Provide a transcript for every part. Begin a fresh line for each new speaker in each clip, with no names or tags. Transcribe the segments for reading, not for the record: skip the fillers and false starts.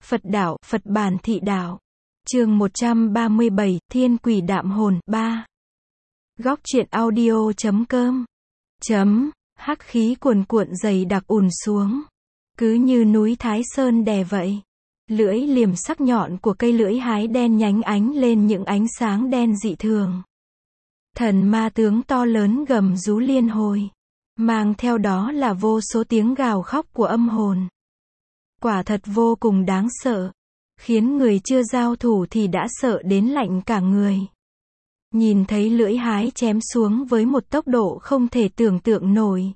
Phật đạo, Phật bản thị đạo. Chương 137, Thiên quỷ đạm hồn, 3. Góc truyện audio.com. Hắc khí cuồn cuộn dày đặc ùn xuống. Cứ như núi Thái Sơn đè vậy. Lưỡi liềm sắc nhọn của cây lưỡi hái đen nhánh ánh lên những ánh sáng đen dị thường. Thần ma tướng to lớn gầm rú liên hồi. Mang theo đó là vô số tiếng gào khóc của âm hồn. Quả thật vô cùng đáng sợ. Khiến người chưa giao thủ thì đã sợ đến lạnh cả người. Nhìn thấy lưỡi hái chém xuống với một tốc độ không thể tưởng tượng nổi.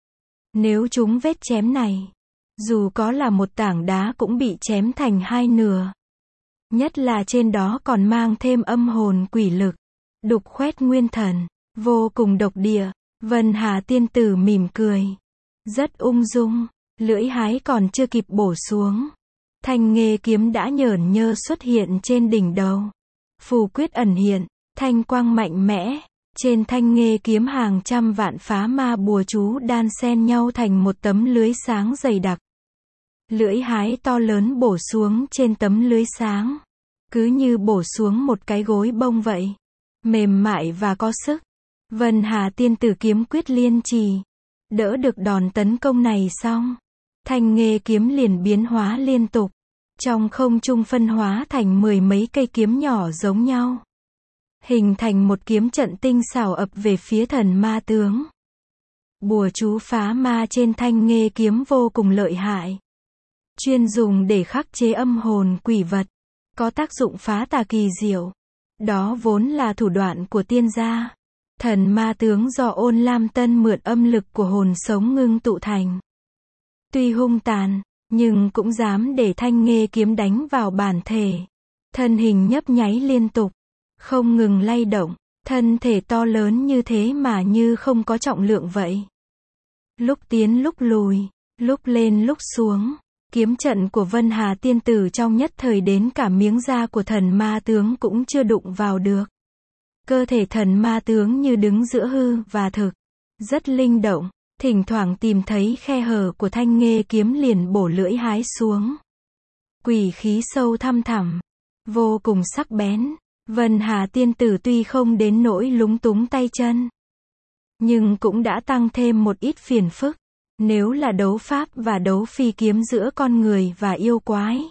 Nếu chúng vết chém này, dù có là một tảng đá cũng bị chém thành hai nửa. Nhất là trên đó còn mang thêm âm hồn quỷ lực, đục khoét nguyên thần, vô cùng độc địa. Vân Hà tiên tử mỉm cười, rất ung dung. Lưỡi hái còn chưa kịp bổ xuống, thanh nghê kiếm đã nhởn nhơ xuất hiện trên đỉnh đầu. Phù quyết ẩn hiện, thanh quang mạnh mẽ. Trên thanh nghê kiếm hàng trăm vạn phá ma bùa chú đan xen nhau thành một tấm lưới sáng dày đặc. Lưỡi hái to lớn bổ xuống trên tấm lưới sáng, cứ như bổ xuống một cái gối bông vậy, mềm mại và có sức. Vân Hà tiên tử kiếm quyết liên trì, đỡ được đòn tấn công này xong, thanh nghê kiếm liền biến hóa liên tục, trong không trung phân hóa thành mười mấy cây kiếm nhỏ giống nhau, hình thành một kiếm trận tinh xảo ập về phía thần ma tướng. Bùa chú phá ma trên thanh nghê kiếm vô cùng lợi hại, chuyên dùng để khắc chế âm hồn quỷ vật, có tác dụng phá tà kỳ diệu. Đó vốn là thủ đoạn của tiên gia. Thần ma tướng do Ôn Lam Tân mượn âm lực của hồn sống ngưng tụ thành. Tuy hung tàn, nhưng cũng dám để thanh nghê kiếm đánh vào bản thể. Thân hình nhấp nháy liên tục, không ngừng lay động, thân thể to lớn như thế mà như không có trọng lượng vậy. Lúc tiến lúc lùi, lúc lên lúc xuống, kiếm trận của Vân Hà tiên tử trong nhất thời đến cả miếng da của thần ma tướng cũng chưa đụng vào được. Cơ thể thần ma tướng như đứng giữa hư và thực, rất linh động, thỉnh thoảng tìm thấy khe hở của thanh nghê kiếm liền bổ lưỡi hái xuống. Quỷ khí sâu thăm thẳm, vô cùng sắc bén. Vân Hà tiên tử tuy không đến nỗi lúng túng tay chân, nhưng cũng đã tăng thêm một ít phiền phức. Nếu là đấu pháp và đấu phi kiếm giữa con người và yêu quái,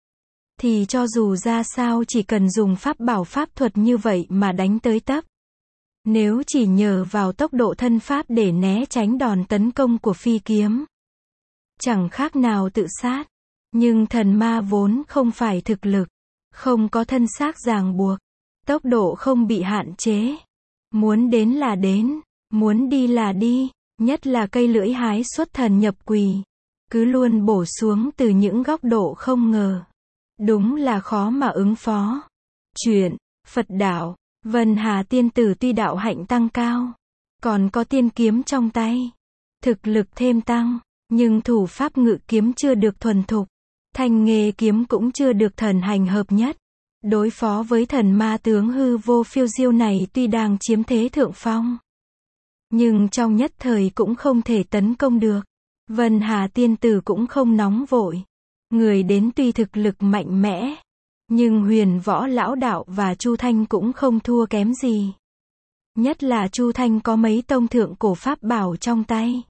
thì cho dù ra sao chỉ cần dùng pháp bảo pháp thuật như vậy mà đánh tới tấp. Nếu chỉ nhờ vào tốc độ thân pháp để né tránh đòn tấn công của phi kiếm, chẳng khác nào tự sát. Nhưng thần ma vốn không phải thực lực, không có thân xác ràng buộc, tốc độ không bị hạn chế. Muốn đến là đến, muốn đi là đi, nhất là cây lưỡi hái xuất thần nhập quỷ, cứ luôn bổ xuống từ những góc độ không ngờ. Đúng là khó mà ứng phó. Chuyện, Phật đạo, Vân Hà tiên tử tuy đạo hạnh tăng cao, còn có tiên kiếm trong tay, thực lực thêm tăng, nhưng thủ pháp ngự kiếm chưa được thuần thục, thanh nghê kiếm cũng chưa được thần hành hợp nhất. Đối phó với thần ma tướng hư vô phiêu diêu này tuy đang chiếm thế thượng phong, nhưng trong nhất thời cũng không thể tấn công được. Vân Hà tiên tử cũng không nóng vội. Người đến tuy thực lực mạnh mẽ, nhưng Huyền Võ lão đạo và Chu Thanh cũng không thua kém gì. Nhất là Chu Thanh có mấy tông thượng cổ pháp bảo trong tay.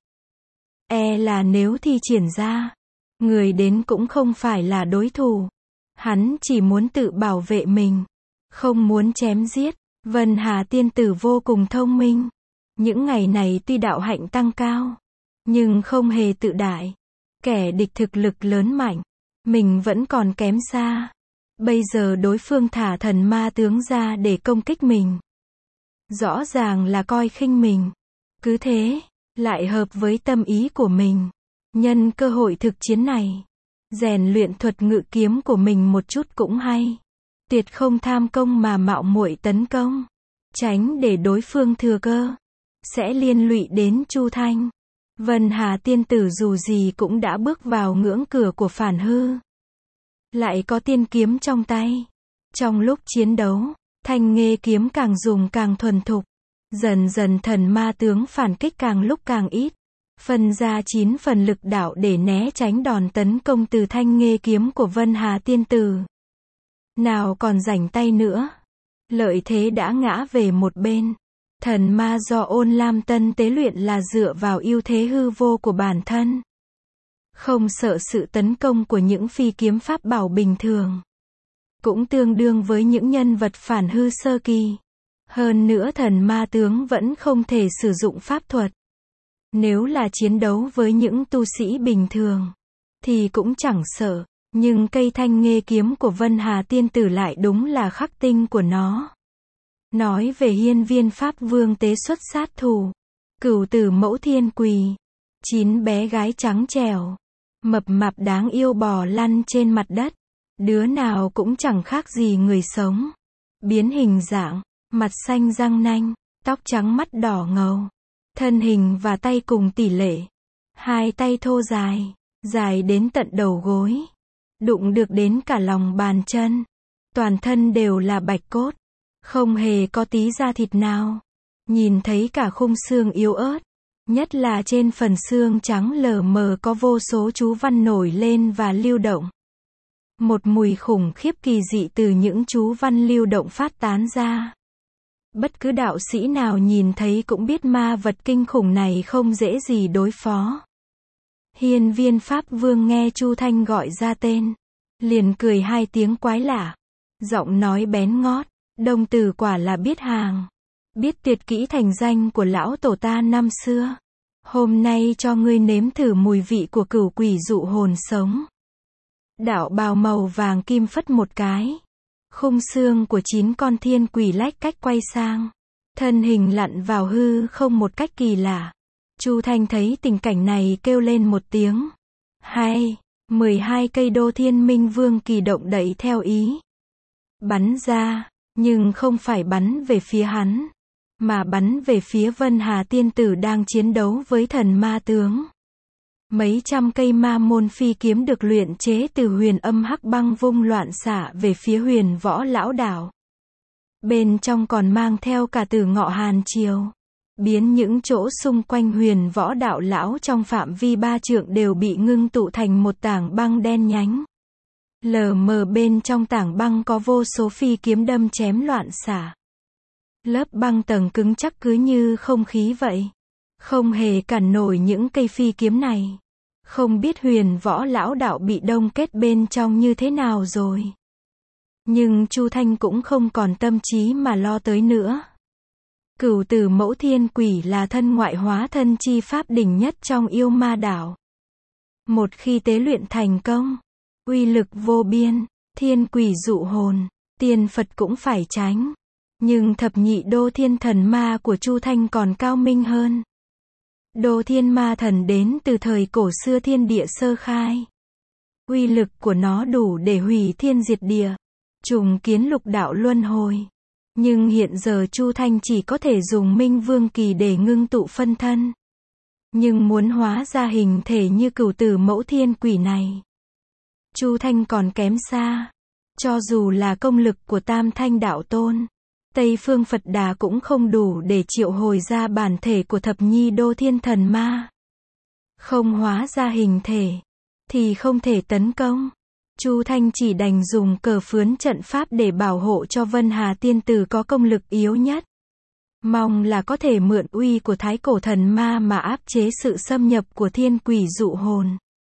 E là nếu thi triển ra, người đến cũng không phải là đối thủ. Hắn chỉ muốn tự bảo vệ mình, không muốn chém giết. Vân Hà tiên tử vô cùng thông minh. Những ngày này tuy đạo hạnh tăng cao, nhưng không hề tự đại. Kẻ địch thực lực lớn mạnh, mình vẫn còn kém xa. Bây giờ đối phương thả thần ma tướng ra để công kích mình, rõ ràng là coi khinh mình. Cứ thế, lại hợp với tâm ý của mình. Nhân cơ hội thực chiến này, rèn luyện thuật ngự kiếm của mình một chút cũng hay. Tuyệt không tham công mà mạo muội tấn công, tránh để đối phương thừa cơ, sẽ liên lụy đến Chu Thanh. Vân Hà tiên tử dù gì cũng đã bước vào ngưỡng cửa của phản hư, lại có tiên kiếm trong tay. Trong lúc chiến đấu, thanh nghê kiếm càng dùng càng thuần thục. Dần dần thần ma tướng phản kích càng lúc càng ít. phân ra 9 phần lực đạo để né tránh đòn tấn công từ thanh nghê kiếm của Vân Hà tiên tử. Nào còn rảnh tay nữa. Lợi thế đã ngã về một bên. Thần ma do Ôn Lam Tân tế luyện là dựa vào ưu thế hư vô của bản thân. Không sợ sự tấn công của những phi kiếm pháp bảo bình thường. Cũng tương đương với những nhân vật phản hư sơ kỳ. Hơn nữa thần ma tướng vẫn không thể sử dụng pháp thuật. Nếu là chiến đấu với những tu sĩ bình thường, thì cũng chẳng sợ. Nhưng cây thanh nghê kiếm của Vân Hà tiên tử lại đúng là khắc tinh của nó. Nói về hiên viên pháp vương tế xuất sát thủ. Cửu tử mẫu thiên quỳ. 9 bé gái trắng trẻo. Mập mạp đáng yêu bò lăn trên mặt đất. Đứa nào cũng chẳng khác gì người sống. Biến hình dạng, mặt xanh răng nanh, tóc trắng mắt đỏ ngầu. Thân hình và tay cùng tỷ lệ. 2 tay thô dài, dài đến tận đầu gối. Đụng được đến cả lòng bàn chân. Toàn thân đều là bạch cốt. Không hề có tí da thịt nào. Nhìn thấy cả khung xương yếu ớt. Nhất là trên phần xương trắng lờ mờ có vô số chú văn nổi lên và lưu động. Một mùi khủng khiếp kỳ dị từ những chú văn lưu động phát tán ra. Bất cứ đạo sĩ nào nhìn thấy cũng biết ma vật kinh khủng này không dễ gì đối phó. Hiên viên pháp vương nghe Chu Thanh gọi ra tên. Liền cười 2 tiếng quái lạ. Giọng nói bén ngót. Đồng tử quả là biết hàng. Biết tuyệt kỹ thành danh của lão tổ ta năm xưa. Hôm nay cho ngươi nếm thử mùi vị của cửu quỷ dụ hồn sống. Đạo bào màu vàng kim phất một cái. Khung xương của 9 con thiên quỷ lách cách quay sang. Thân hình lặn vào hư không một cách kỳ lạ. Chu Thanh thấy tình cảnh này kêu lên một tiếng. Hay, 12 cây đô thiên minh vương kỳ động đẩy theo ý. Bắn ra, nhưng không phải bắn về phía hắn. Mà bắn về phía Vân Hà tiên tử đang chiến đấu với thần ma tướng. Mấy trăm cây ma môn phi kiếm được luyện chế từ huyền âm hắc băng vung loạn xạ về phía huyền võ lão đảo. Bên trong còn mang theo cả Tử Ngọ Hàn Triều. Biến những chỗ xung quanh huyền võ đạo lão trong phạm vi 3 trượng đều bị ngưng tụ thành một tảng băng đen nhánh. Lờ mờ bên trong tảng băng có vô số phi kiếm đâm chém loạn xạ. Lớp băng tầng cứng chắc cứ như không khí vậy. Không hề cản nổi những cây phi kiếm này. Không biết huyền võ lão đạo bị đông kết bên trong như thế nào rồi. Nhưng Chu Thanh cũng không còn tâm trí mà lo tới nữa. Cửu tử mẫu thiên quỷ là thân ngoại hóa thân chi pháp đỉnh nhất trong yêu ma đảo. Một khi tế luyện thành công, uy lực vô biên, thiên quỷ dụ hồn, tiên Phật cũng phải tránh. Nhưng thập nhị đô thiên thần ma của Chu Thanh còn cao minh hơn. Đô thiên ma thần đến từ thời cổ xưa thiên địa sơ khai. Uy lực của nó đủ để hủy thiên diệt địa, trùng kiến lục đạo luân hồi. Nhưng hiện giờ Chu Thanh chỉ có thể dùng minh vương kỳ để ngưng tụ phân thân. Nhưng muốn hóa ra hình thể như cửu tử mẫu thiên quỷ này, Chu Thanh còn kém xa. Cho dù là công lực của Tam Thanh Đạo Tôn, Tây Phương Phật Đà cũng không đủ để triệu hồi ra bản thể của thập nhi đô thiên thần ma. Không hóa ra hình thể, thì không thể tấn công. Chu Thanh chỉ đành dùng cờ phướn trận pháp để bảo hộ cho Vân Hà tiên tử có công lực yếu nhất. Mong là có thể mượn uy của thái cổ thần ma mà áp chế sự xâm nhập của thiên quỷ dụ hồn.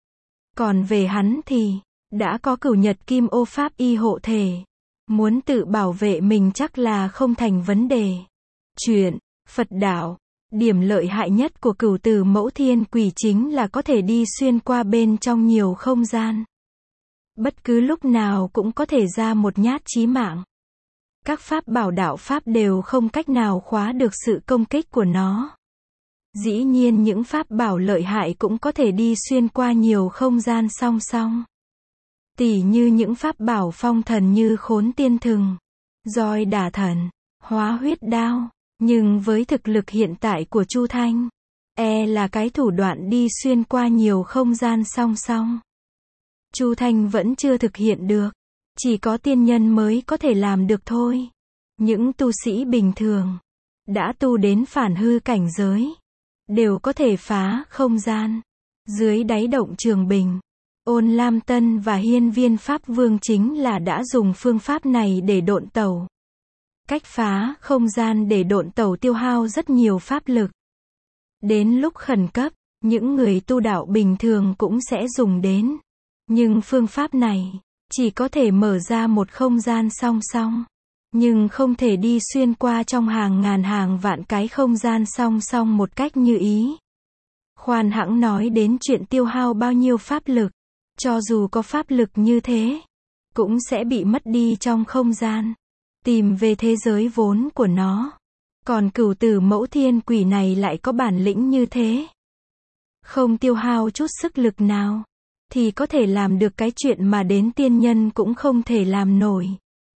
Còn về hắn thì, đã có Cửu Nhật Kim Ô Pháp y hộ thể. Muốn tự bảo vệ mình chắc là không thành vấn đề. Chuyện, Phật đạo, điểm lợi hại nhất của cửu tử mẫu thiên quỷ chính là có thể đi xuyên qua bên trong nhiều không gian. Bất cứ lúc nào cũng có thể ra một nhát chí mạng. Các pháp bảo đạo pháp đều không cách nào khóa được sự công kích của nó. Dĩ nhiên những pháp bảo lợi hại cũng có thể đi xuyên qua nhiều không gian song song. Tỉ như những pháp bảo phong thần như Khốn Tiên Thừng, Roi Đả Thần, Hóa Huyết Đao. Nhưng với thực lực hiện tại của Chu Thanh, là cái thủ đoạn đi xuyên qua nhiều không gian song song. Chu Thanh vẫn chưa thực hiện được. Chỉ có tiên nhân mới có thể làm được thôi. Những tu sĩ bình thường, đã tu đến phản hư cảnh giới, đều có thể phá không gian. Dưới đáy động Trường Bình, Ôn Lam Tân và Hiên Viên Pháp Vương chính là đã dùng phương pháp này để độn tẩu. Cách phá không gian để độn tẩu tiêu hao rất nhiều pháp lực. Đến lúc khẩn cấp, những người tu đạo bình thường cũng sẽ dùng đến. Nhưng phương pháp này chỉ có thể mở ra một không gian song song, nhưng không thể đi xuyên qua trong hàng ngàn hàng vạn cái không gian song song một cách như ý. Khoan hãng nói đến chuyện tiêu hao bao nhiêu pháp lực, cho dù có pháp lực như thế, cũng sẽ bị mất đi trong không gian, tìm về thế giới vốn của nó. Còn Cửu Tử Mẫu Thiên Quỷ này lại có bản lĩnh như thế. Không tiêu hao chút sức lực nào, thì có thể làm được cái chuyện mà đến tiên nhân cũng không thể làm nổi.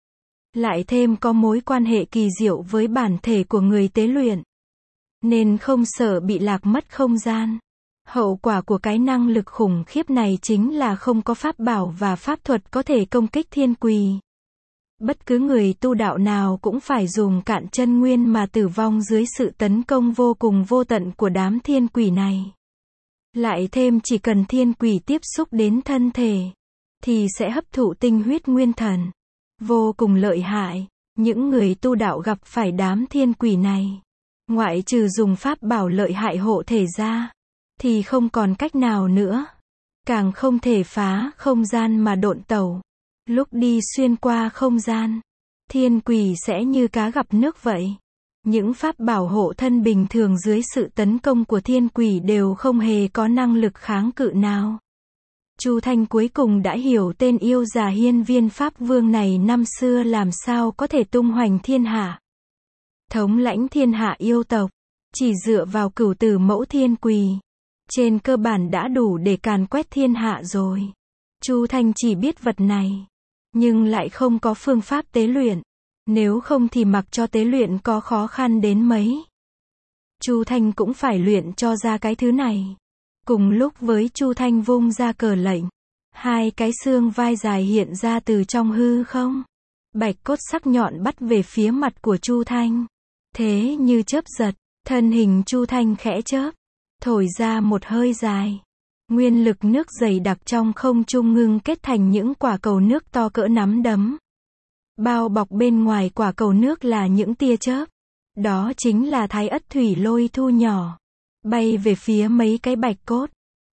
Lại thêm có mối quan hệ kỳ diệu với bản thể của người tế luyện, nên không sợ bị lạc mất không gian. Hậu quả của cái năng lực khủng khiếp này chính là không có pháp bảo và pháp thuật có thể công kích thiên quỷ. Bất cứ người tu đạo nào cũng phải dùng cạn chân nguyên mà tử vong dưới sự tấn công vô cùng vô tận của đám thiên quỷ này. Lại thêm chỉ cần thiên quỷ tiếp xúc đến thân thể, thì sẽ hấp thụ tinh huyết nguyên thần. Vô cùng lợi hại. Những người tu đạo gặp phải đám thiên quỷ này, ngoại trừ dùng pháp bảo lợi hại hộ thể ra, thì không còn cách nào nữa. Càng không thể phá không gian mà độn tẩu. Lúc đi xuyên qua không gian, thiên quỷ sẽ như cá gặp nước vậy. Những pháp bảo hộ thân bình thường dưới sự tấn công của thiên quỷ đều không hề có năng lực kháng cự nào. Chu Thanh cuối cùng đã hiểu tên yêu già Hiên Viên Pháp Vương này năm xưa làm sao có thể tung hoành thiên hạ. Thống lãnh thiên hạ yêu tộc, chỉ dựa vào Cửu Tử Mẫu Thiên Quỷ, trên cơ bản đã đủ để càn quét thiên hạ rồi. Chu Thanh chỉ biết vật này, nhưng lại không có phương pháp tế luyện. Nếu không thì mặc cho tế luyện có khó khăn đến mấy, Chu Thanh cũng phải luyện cho ra cái thứ này. Cùng lúc với Chu Thanh vung ra cờ lệnh, hai cái xương vai dài hiện ra từ trong hư không. Bạch cốt sắc nhọn bắt về phía mặt của Chu Thanh. Thế như chớp giật, thân hình Chu Thanh khẽ chớp, thổi ra một hơi dài. Nguyên lực nước dày đặc trong không trung ngưng kết thành những quả cầu nước to cỡ nắm đấm. Bao bọc bên ngoài quả cầu nước là những tia chớp. Đó chính là Thái Ất Thủy Lôi thu nhỏ, bay về phía mấy cái bạch cốt.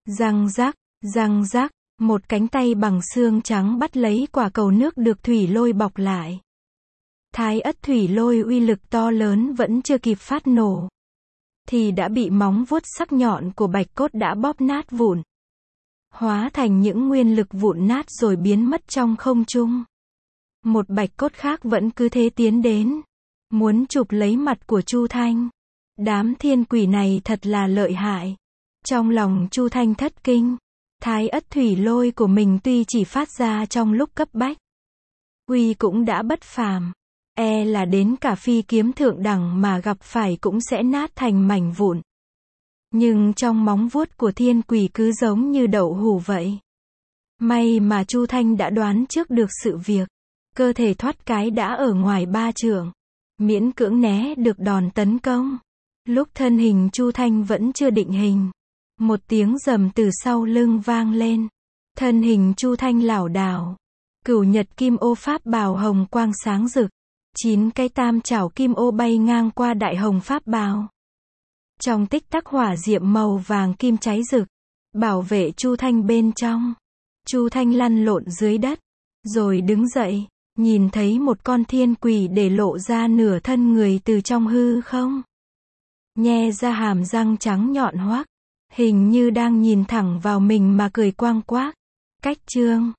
Răng rắc, một cánh tay bằng xương trắng bắt lấy quả cầu nước được thủy lôi bọc lại. Thái Ất Thủy Lôi uy lực to lớn vẫn chưa kịp phát nổ, thì đã bị móng vuốt sắc nhọn của bạch cốt đã bóp nát vụn. Hóa thành những nguyên lực vụn nát rồi biến mất trong không trung. Một bạch cốt khác vẫn cứ thế tiến đến, muốn chụp lấy mặt của Chu Thanh. Đám thiên quỷ này thật là lợi hại. Trong lòng Chu Thanh thất kinh. Thái Ất Thủy Lôi của mình tuy chỉ phát ra trong lúc cấp bách, uy cũng đã bất phàm. E là đến cả phi kiếm thượng đẳng mà gặp phải cũng sẽ nát thành mảnh vụn. Nhưng trong móng vuốt của thiên quỷ cứ giống như đậu hũ vậy. May mà Chu Thanh đã đoán trước được sự việc. Cơ thể thoát cái đã ở ngoài 3 trượng, miễn cưỡng né được đòn tấn công. Lúc thân hình Chu Thanh vẫn chưa định hình, một tiếng rầm từ sau lưng vang lên. Thân hình Chu Thanh lảo đảo. Cửu Nhật Kim Ô pháp bào hồng quang sáng rực. 9 cái tam chảo kim ô bay ngang qua đại hồng pháp bào. Trong tích tắc hỏa diệm màu vàng kim cháy rực, bảo vệ Chu Thanh bên trong. Chu Thanh lăn lộn dưới đất, rồi đứng dậy, nhìn thấy một con thiên quỷ để lộ ra nửa thân người từ trong hư không. Nhe ra hàm răng trắng nhọn hoắt, hình như đang nhìn thẳng vào mình mà cười quang quác. Cách chương